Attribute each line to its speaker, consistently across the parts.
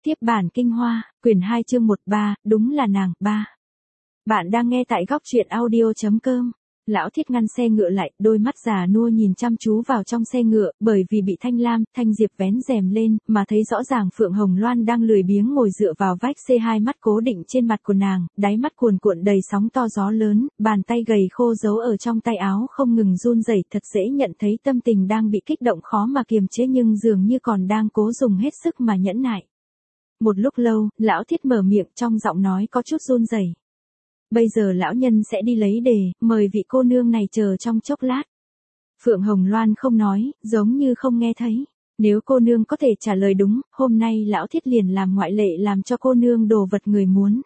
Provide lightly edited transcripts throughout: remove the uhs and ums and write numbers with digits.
Speaker 1: Tiếp bản kinh hoa, quyển 2 chương 13, đúng là nàng, 3. Bạn đang nghe tại góc truyện audio.com. Lão Thiết ngăn xe ngựa lại, đôi mắt già nua nhìn chăm chú vào trong xe ngựa, bởi vì bị Thanh Lam, Thanh Diệp vén rèm lên, mà thấy rõ ràng Phượng Hồng Loan đang lười biếng ngồi dựa vào vách xe, hai mắt cố định trên mặt của nàng, đáy mắt cuồn cuộn đầy sóng to gió lớn, bàn tay gầy khô giấu ở trong tay áo không ngừng run rẩy, thật dễ nhận thấy tâm tình đang bị kích động khó mà kiềm chế nhưng dường như còn đang cố dùng hết sức mà nhẫn nại. Một lúc lâu, Lão Thiết mở miệng, trong giọng nói có chút run rẩy. Bây giờ lão nhân sẽ đi lấy đề, mời vị cô nương này chờ trong chốc lát. Phượng Hồng Loan không nói, giống như không nghe thấy. Nếu cô nương có thể trả lời đúng, hôm nay Lão Thiết liền làm ngoại lệ làm cho cô nương đồ vật người muốn.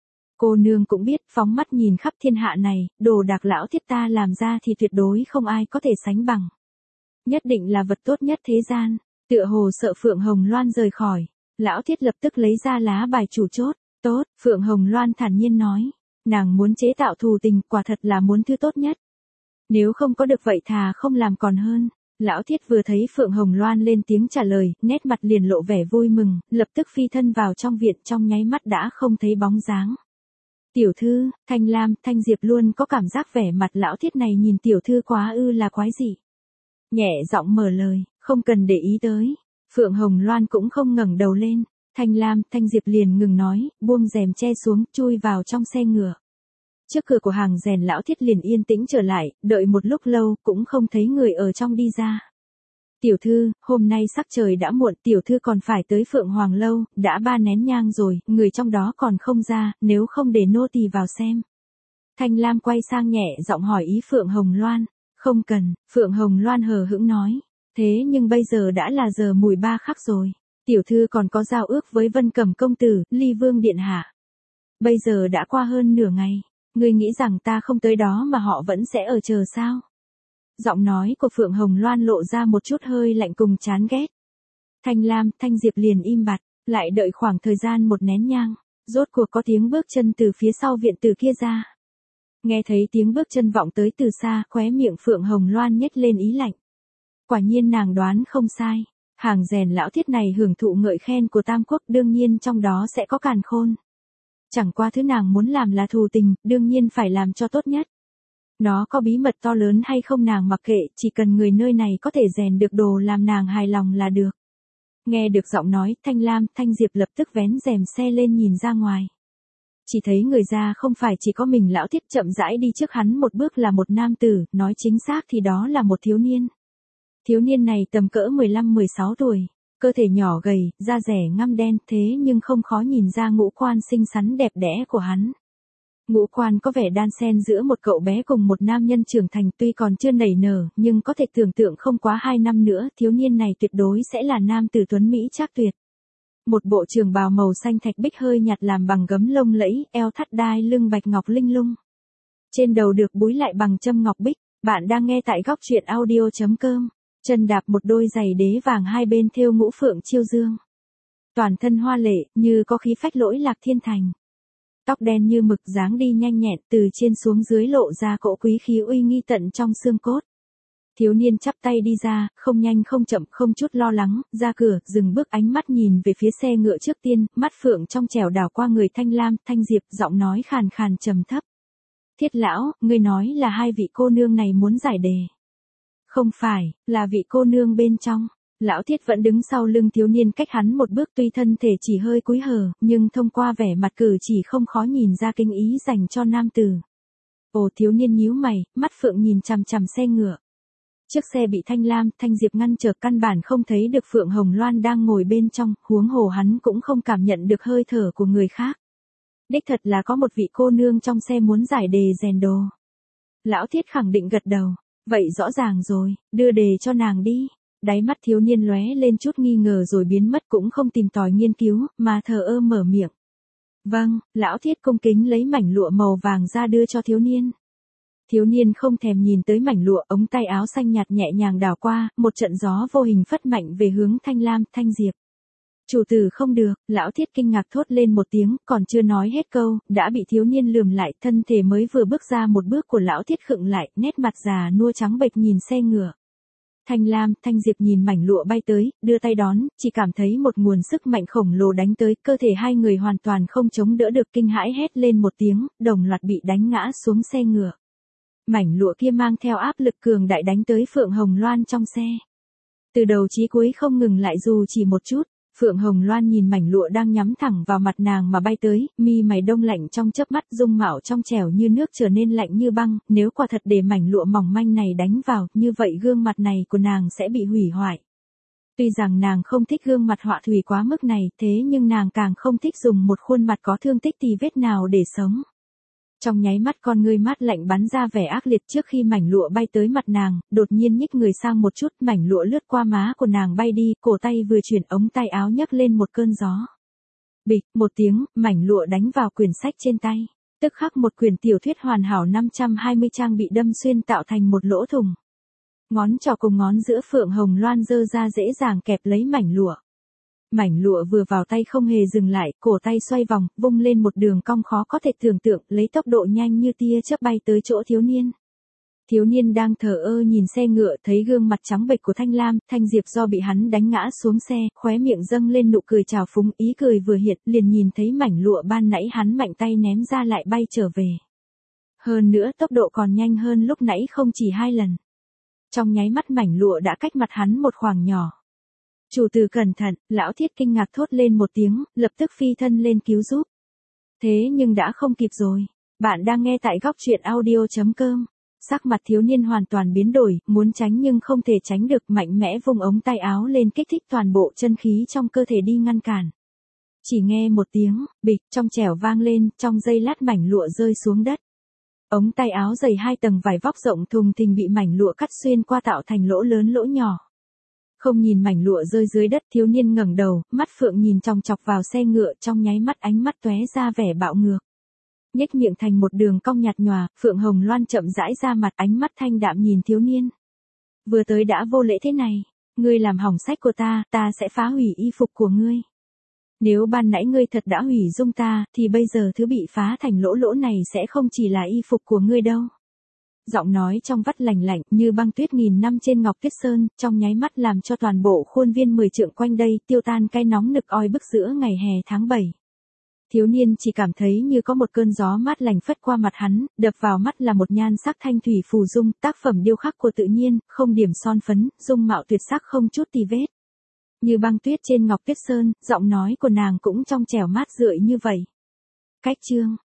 Speaker 1: Cô nương cũng biết, phóng mắt nhìn khắp thiên hạ này, đồ đạc Lão Thiết ta làm ra thì tuyệt đối không ai có thể sánh bằng. Nhất định là vật tốt nhất thế gian. Tựa hồ sợ Phượng Hồng Loan rời khỏi. Lão Thiết lập tức lấy ra lá bài chủ chốt. Tốt, Phượng Hồng Loan thản nhiên nói. Nàng muốn chế tạo thù tình, quả thật là muốn thứ tốt nhất. Nếu không có được vậy thà không làm còn hơn. Lão Thiết vừa thấy Phượng Hồng Loan lên tiếng trả lời, nét mặt liền lộ vẻ vui mừng, lập tức phi thân vào trong viện, trong nháy mắt đã không thấy bóng dáng. Tiểu thư, Thanh Lam, Thanh Diệp luôn có cảm giác vẻ mặt Lão Thiết này nhìn tiểu thư quá là quái dị. Nhẹ giọng mở lời, không cần để ý tới. Phượng Hồng Loan cũng không ngẩng đầu lên. Thanh Lam, Thanh Diệp liền ngừng nói, buông rèm che xuống, chui vào trong xe ngựa. Trước cửa của hàng rèn Lão Thiết liền yên tĩnh trở lại, đợi một lúc lâu, cũng không thấy người ở trong đi ra. Tiểu thư, hôm nay sắc trời đã muộn, tiểu thư còn phải tới Phượng Hoàng Lâu, đã 3 nén nhang rồi, người trong đó còn không ra, nếu không để nô tỳ vào xem. Thanh Lam quay sang nhẹ giọng hỏi ý Phượng Hồng Loan. Không cần, Phượng Hồng Loan hờ hững nói. Thế nhưng bây giờ đã là giờ mùi 3 khắc rồi. Tiểu thư còn có giao ước với Vân Cẩm công tử, Ly Vương điện hạ. Bây giờ đã qua hơn nửa ngày, ngươi nghĩ rằng ta không tới đó mà họ vẫn sẽ ở chờ sao? Giọng nói của Phượng Hồng Loan lộ ra một chút hơi lạnh cùng chán ghét. Thanh Lam, Thanh Diệp liền im bặt, lại đợi khoảng thời gian 1 nén nhang, rốt cuộc có tiếng bước chân từ phía sau viện từ kia ra. Nghe thấy tiếng bước chân vọng tới từ xa, khóe miệng Phượng Hồng Loan nhếch lên ý lạnh. Quả nhiên nàng đoán không sai. Hàng rèn Lão Thiết này hưởng thụ ngợi khen của Tam Quốc, đương nhiên trong đó sẽ có càn khôn. Chẳng qua thứ nàng muốn làm là thù tình, đương nhiên phải làm cho tốt nhất. Nó có bí mật to lớn hay không nàng mặc kệ, chỉ cần người nơi này có thể rèn được đồ làm nàng hài lòng là được. Nghe được giọng nói, Thanh Lam, Thanh Diệp lập tức vén rèm xe lên nhìn ra ngoài. Chỉ thấy người ra không phải chỉ có mình Lão Thiết, chậm rãi đi trước hắn một bước là một nam tử, nói chính xác thì đó là một thiếu niên. Thiếu niên này tầm cỡ 15-16 tuổi, cơ thể nhỏ gầy, da rẻ ngăm đen, thế nhưng không khó nhìn ra ngũ quan xinh xắn đẹp đẽ của hắn. Ngũ quan có vẻ đan xen giữa một cậu bé cùng một nam nhân trưởng thành, tuy còn chưa nảy nở, nhưng có thể tưởng tượng không quá 2 năm nữa, thiếu niên này tuyệt đối sẽ là nam tử tuấn Mỹ trác tuyệt. Một bộ trường bào màu xanh thạch bích hơi nhạt làm bằng gấm lông lẫy, eo thắt đai lưng bạch ngọc linh lung. Trên đầu được búi lại bằng châm ngọc bích. Bạn đang nghe tại góc truyện audio.com. Chân đạp một đôi giày đế vàng, hai bên thêu ngũ phượng chiêu dương. Toàn thân hoa lệ, như có khí phách lỗi lạc thiên thành. Tóc đen như mực, dáng đi nhanh nhẹn, từ trên xuống dưới lộ ra cỗ quý khí uy nghi tận trong xương cốt. Thiếu niên chắp tay đi ra, không nhanh không chậm, không chút lo lắng, ra cửa, dừng bước, ánh mắt nhìn về phía xe ngựa trước tiên, mắt phượng trong trẻo đảo qua người Thanh Lam, Thanh Diệp, giọng nói khàn khàn trầm thấp. Thiết lão, ngươi nói là 2 vị cô nương này muốn giải đề. Không phải, là vị cô nương bên trong. Lão Thiết vẫn đứng sau lưng thiếu niên cách hắn một bước, tuy thân thể chỉ hơi cúi hở, nhưng thông qua vẻ mặt cử chỉ không khó nhìn ra kinh ý dành cho nam tử. Ồ, thiếu niên nhíu mày, mắt phượng nhìn chằm chằm xe ngựa. Chiếc xe bị Thanh Lam, Thanh Diệp ngăn trở, căn bản không thấy được Phượng Hồng Loan đang ngồi bên trong, huống hồ hắn cũng không cảm nhận được hơi thở của người khác. Đích thật là có một vị cô nương trong xe muốn giải đề rèn đồ. Lão Thiết khẳng định gật đầu. Vậy rõ ràng rồi, đưa đề cho nàng đi. Đáy mắt thiếu niên lóe lên chút nghi ngờ rồi biến mất, cũng không tìm tòi nghiên cứu, mà thờ ơ mở miệng. Vâng, Lão Thiết cung kính lấy mảnh lụa màu vàng ra đưa cho thiếu niên. Thiếu niên không thèm nhìn tới mảnh lụa, ống tay áo xanh nhạt nhẹ nhàng đảo qua, một trận gió vô hình phất mạnh về hướng Thanh Lam, Thanh Diệp. Chủ tử không được, Lão Thiết kinh ngạc thốt lên một tiếng, còn chưa nói hết câu, đã bị thiếu niên lườm lại, thân thể mới vừa bước ra một bước của Lão Thiết khựng lại, nét mặt già nua trắng bệch nhìn xe ngựa. Thanh Lam, Thanh Diệp nhìn mảnh lụa bay tới, đưa tay đón, chỉ cảm thấy một nguồn sức mạnh khổng lồ đánh tới, cơ thể hai người hoàn toàn không chống đỡ được, kinh hãi hét lên một tiếng, đồng loạt bị đánh ngã xuống xe ngựa. Mảnh lụa kia mang theo áp lực cường đại đánh tới Phượng Hồng Loan trong xe. Từ đầu chí cuối không ngừng lại dù chỉ một chút. Phượng Hồng Loan nhìn mảnh lụa đang nhắm thẳng vào mặt nàng mà bay tới, mi mày đông lạnh trong chớp mắt, dung mạo trong trẻo như nước trở nên lạnh như băng, nếu quả thật để mảnh lụa mỏng manh này đánh vào, như vậy gương mặt này của nàng sẽ bị hủy hoại. Tuy rằng nàng không thích gương mặt họa thủy quá mức này, thế nhưng nàng càng không thích dùng một khuôn mặt có thương tích tì vết nào để sống. Trong nháy mắt con ngươi mát lạnh bắn ra vẻ ác liệt trước khi mảnh lụa bay tới mặt nàng, đột nhiên nhích người sang một chút, mảnh lụa lướt qua má của nàng bay đi, cổ tay vừa chuyển ống tay áo nhấc lên một cơn gió. Bịch, một tiếng, mảnh lụa đánh vào quyển sách trên tay. Tức khắc một quyển tiểu thuyết hoàn hảo 520 trang bị đâm xuyên tạo thành một lỗ thủng. Ngón trỏ cùng ngón giữa Phượng Hồng Loan giơ ra dễ dàng kẹp lấy mảnh lụa. Mảnh lụa vừa vào tay không hề dừng lại, cổ tay xoay vòng, vung lên một đường cong khó có thể tưởng tượng, lấy tốc độ nhanh như tia chớp bay tới chỗ thiếu niên. Thiếu niên đang thờ ơ nhìn xe ngựa, thấy gương mặt trắng bệch của Thanh Lam, Thanh Diệp do bị hắn đánh ngã xuống xe, khóe miệng dâng lên nụ cười trào phúng, ý cười vừa hiện, liền nhìn thấy mảnh lụa ban nãy hắn mạnh tay ném ra lại bay trở về. Hơn nữa tốc độ còn nhanh hơn lúc nãy không chỉ 2 lần. Trong nháy mắt mảnh lụa đã cách mặt hắn một khoảng nhỏ. Chủ tử cẩn thận, lão Thiết kinh ngạc thốt lên một tiếng, lập tức phi thân lên cứu giúp. Thế nhưng đã không kịp rồi. Bạn đang nghe tại góc truyện audio.com. Sắc mặt thiếu niên hoàn toàn biến đổi, muốn tránh nhưng không thể tránh được, mạnh mẽ vung ống tay áo lên kích thích toàn bộ chân khí trong cơ thể đi ngăn cản. Chỉ nghe một tiếng, bịch, trong trẻo vang lên, trong giây lát mảnh lụa rơi xuống đất. Ống tay áo dày 2 tầng vải vóc rộng thùng thình bị mảnh lụa cắt xuyên qua tạo thành lỗ lớn lỗ nhỏ. Không nhìn mảnh lụa rơi dưới đất, thiếu niên ngẩng đầu, mắt phượng nhìn chòng chọc vào xe ngựa, trong nháy mắt ánh mắt tóe ra vẻ bạo ngược. Nhếch miệng thành một đường cong nhạt nhòa, Phượng Hồng Loan chậm rãi ra mặt, ánh mắt thanh đạm nhìn thiếu niên. Vừa tới đã vô lễ thế này, ngươi làm hỏng sách của ta, ta sẽ phá hủy y phục của ngươi. Nếu ban nãy ngươi thật đã hủy dung ta, thì bây giờ thứ bị phá thành lỗ lỗ này sẽ không chỉ là y phục của ngươi đâu. Giọng nói trong vắt lạnh lạnh như băng tuyết nghìn năm trên ngọc tuyết sơn, trong nháy mắt làm cho toàn bộ khuôn viên 10 trượng quanh đây tiêu tan cái nóng nực oi bức giữa ngày hè tháng 7. Thiếu niên chỉ cảm thấy như có một cơn gió mát lành phất qua mặt hắn, đập vào mắt là một nhan sắc thanh thủy phù dung, tác phẩm điêu khắc của tự nhiên, không điểm son phấn, dung mạo tuyệt sắc không chút tì vết. Như băng tuyết trên ngọc tuyết sơn, giọng nói của nàng cũng trong trẻo mát rượi như vậy. Cách chương